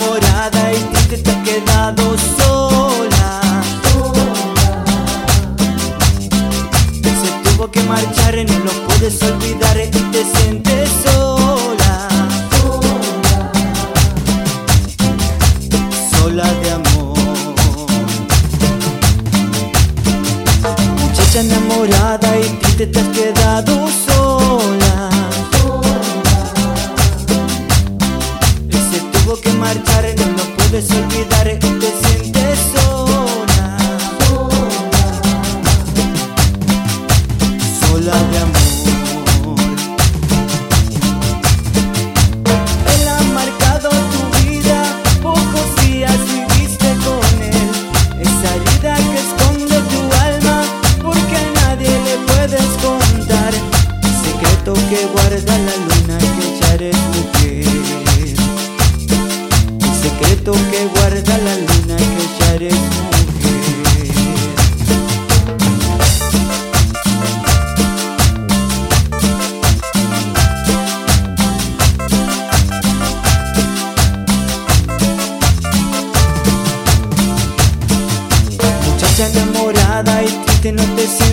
enamorada y triste te has quedado sola. Él se tuvo que marchar y no lo puedes olvidar y te sientes sola. Sola de amor. Muchacha enamorada y triste te has quedado sola. Él se tuvo que marchar y no lo puedes olvidar y te sientes sola. Sola de amor. Él ha marcado tu vida, pocos días viviste con él. Esa herida que esconde tu alma, porque a nadie le puedes contar. El secreto que guarda la luna, que ya eres mujer. El secreto que guarda la luna, que ya eres mujer. Muchacha enamorada y triste no te sientes